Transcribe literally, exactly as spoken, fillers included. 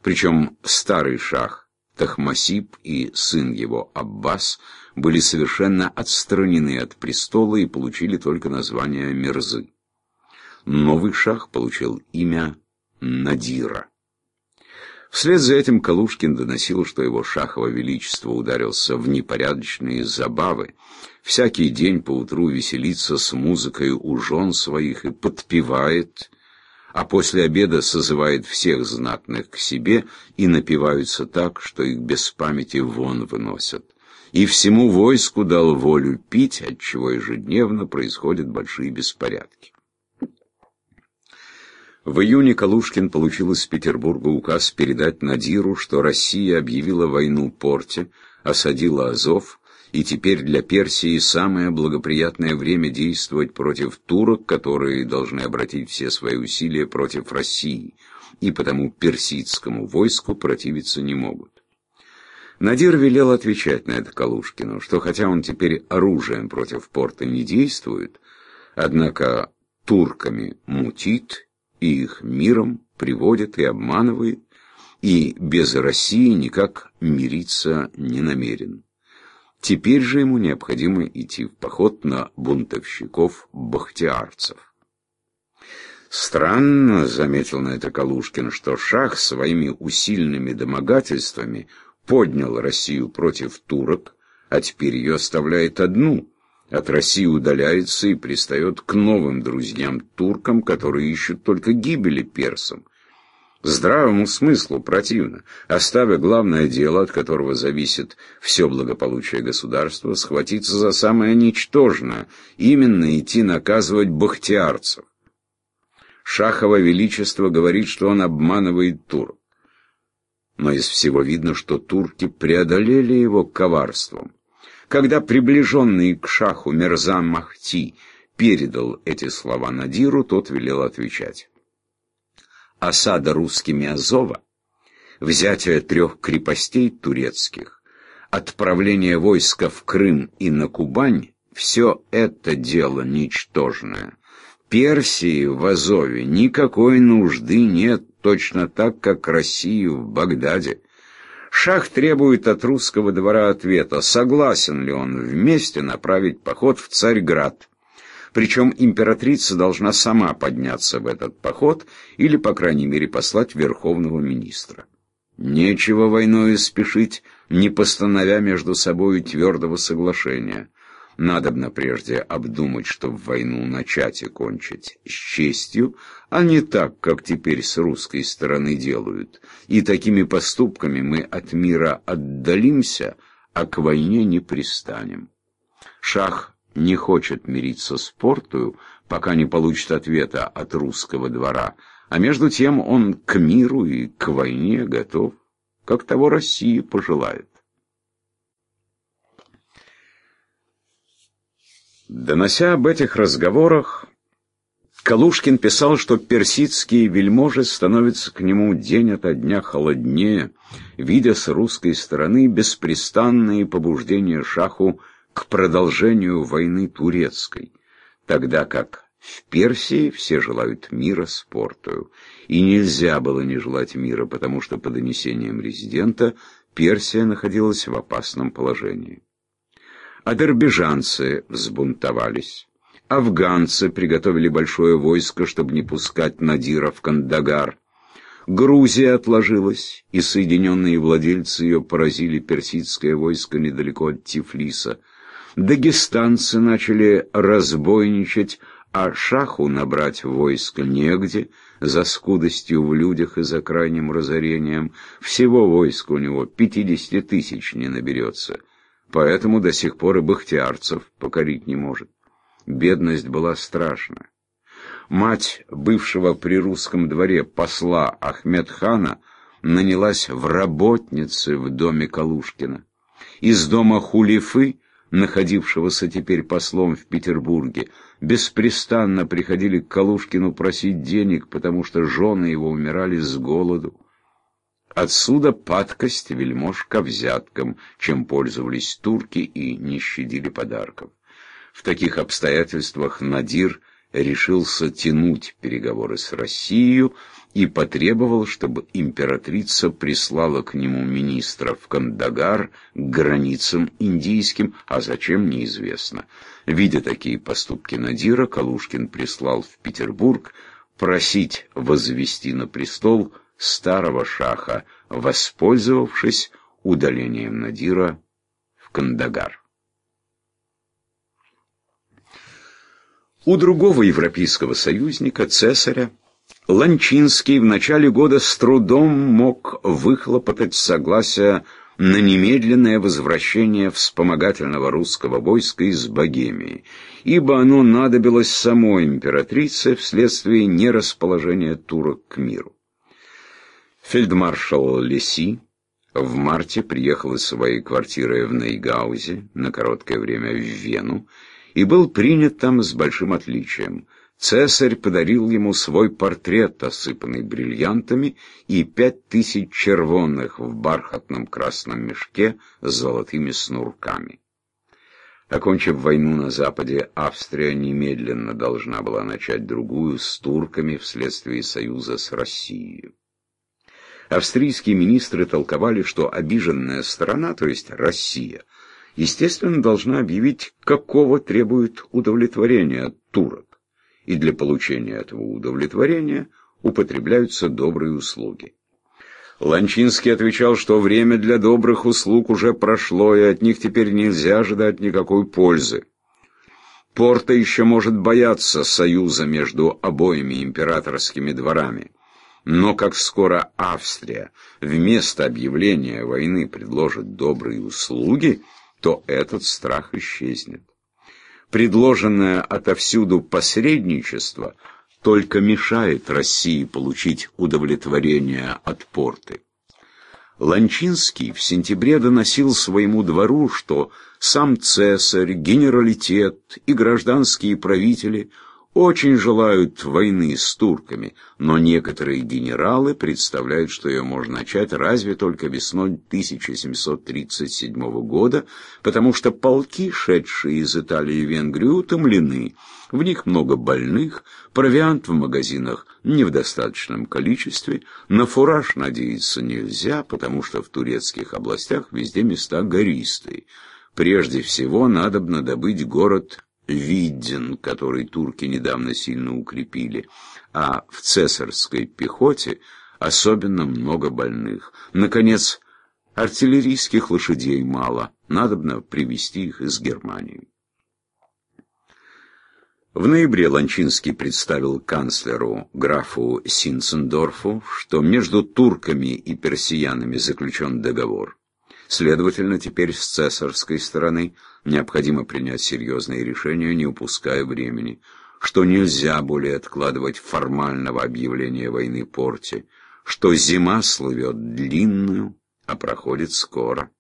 Причем старый шах Тахмасиб и сын его Аббас были совершенно отстранены от престола и получили только название Мирзы. Новый шах получил имя Надира. Вслед за этим Калушкин доносил, что его шахово величество ударился в непорядочные забавы, всякий день поутру веселится с музыкой у жен своих и подпевает, а после обеда созывает всех знатных к себе и напиваются так, что их без памяти вон выносят. И всему войску дал волю пить, отчего ежедневно происходят большие беспорядки. В июне Калушкин получил из Петербурга указ передать Надиру, что Россия объявила войну Порте, осадила Азов, и теперь для Персии самое благоприятное время действовать против турок, которые должны обратить все свои усилия против России, и потому персидскому войску противиться не могут. Надир велел отвечать на это Калушкину, что хотя он теперь оружием против Порта не действует, однако турками мутит, и их миром приводит и обманывает, и без России никак мириться не намерен. Теперь же ему необходимо идти в поход на бунтовщиков-бахтиарцев. Странно, заметил на это Калушкин, что шах своими усиленными домогательствами поднял Россию против турок, а теперь ее оставляет одну. От России удаляется и пристает к новым друзьям-туркам, которые ищут только гибели персам. Здравому смыслу противно, оставя главное дело, от которого зависит все благополучие государства, схватиться за самое ничтожное, именно идти наказывать бахтиарцев. Шахово Величество говорит, что он обманывает турок. Но из всего видно, что турки преодолели его коварством. Когда приближенный к шаху Мирза Махти передал эти слова Надиру, тот велел отвечать. Осада русскими Азова, взятие трех крепостей турецких, отправление войска в Крым и на Кубань — все это дело ничтожное. Персии в Азове никакой нужды нет, точно так, как России в Багдаде. Шах требует от русского двора ответа, согласен ли он вместе направить поход в Царьград. Причем императрица должна сама подняться в этот поход или, по крайней мере, послать верховного министра. Нечего войною спешить, не постановя между собой твердого соглашения. Надобно прежде обдумать, чтобы войну начать и кончить с честью, а не так, как теперь с русской стороны делают. И такими поступками мы от мира отдалимся, а к войне не пристанем. Шах не хочет мириться с Портою, пока не получит ответа от русского двора, а между тем он к миру и к войне готов, как того Россия пожелает. Донося об этих разговорах, Калушкин писал, что персидские вельможи становятся к нему день ото дня холоднее, видя с русской стороны беспрестанные побуждения шаху к продолжению войны турецкой, тогда как в Персии все желают мира с Портою. И нельзя было не желать мира, потому что по донесениям резидента Персия находилась в опасном положении. Азербайджанцы взбунтовались. Афганцы приготовили большое войско, чтобы не пускать Надира в Кандагар. Грузия отложилась, и соединенные владельцы ее поразили персидское войско недалеко от Тифлиса. Дагестанцы начали разбойничать, а шаху набрать войско негде, за скудостью в людях и за крайним разорением. Всего войска у него пятидесяти тысяч не наберется. Поэтому до сих пор и бахтиарцев покорить не может. Бедность была страшна. Мать бывшего при русском дворе посла Ахмед-хана нанялась в работницы в доме Калушкина. Из дома Хулифы, находившегося теперь послом в Петербурге, беспрестанно приходили к Калушкину просить денег, потому что жены его умирали с голоду. Отсюда падкость вельмож ко взяткам, чем пользовались турки и не щадили подарков. В таких обстоятельствах Надир решился тянуть переговоры с Россией и потребовал, чтобы императрица прислала к нему министра в Кандагар к границам индийским, а зачем — неизвестно. Видя такие поступки Надира, Калушкин прислал в Петербург просить возвести на престол старого шаха, воспользовавшись удалением Надира в Кандагар. У другого европейского союзника, Цесаря, Ланчинский в начале года с трудом мог выхлопотать согласие на немедленное возвращение вспомогательного русского войска из Богемии, ибо оно надобилось самой императрице вследствие нерасположения турок к миру. Фельдмаршал Леси в марте приехал из своей квартиры в Нейгаузе на короткое время в Вену и был принят там с большим отличием. Цесарь подарил ему свой портрет, осыпанный бриллиантами, и пять тысяч червонных в бархатном красном мешке с золотыми снурками. Окончив войну на Западе, Австрия немедленно должна была начать другую с турками вследствие союза с Россией. Австрийские министры толковали, что обиженная сторона, то есть Россия, естественно, должна объявить, какого требует удовлетворения от турок, и для получения этого удовлетворения употребляются добрые услуги. Ланчинский отвечал, что время для добрых услуг уже прошло, и от них теперь нельзя ожидать никакой пользы. Порта еще может бояться союза между обоими императорскими дворами. Но как скоро Австрия вместо объявления войны предложит добрые услуги, то этот страх исчезнет. Предложенное отовсюду посредничество только мешает России получить удовлетворение от Порты. Ланчинский в сентябре доносил своему двору, что сам цесарь, генералитет и гражданские правители очень желают войны с турками, но некоторые генералы представляют, что ее можно начать разве только весной тысяча семьсот тридцать седьмого года, потому что полки, шедшие из Италии в Венгрию, утомлены, в них много больных, провиант в магазинах не в достаточном количестве, на фураж надеяться нельзя, потому что в турецких областях везде места гористые. Прежде всего надобно добыть город Видин, который турки недавно сильно укрепили, а в цесарской пехоте особенно много больных. Наконец, артиллерийских лошадей мало, надобно привезти их из Германии. В ноябре Ланчинский представил канцлеру графу Синцендорфу, что между турками и персиянами заключен договор. Следовательно, теперь с цесарской стороны необходимо принять серьезные решения, не упуская времени, что нельзя более откладывать формального объявления войны Порте, что зима слывет длинную, а проходит скоро.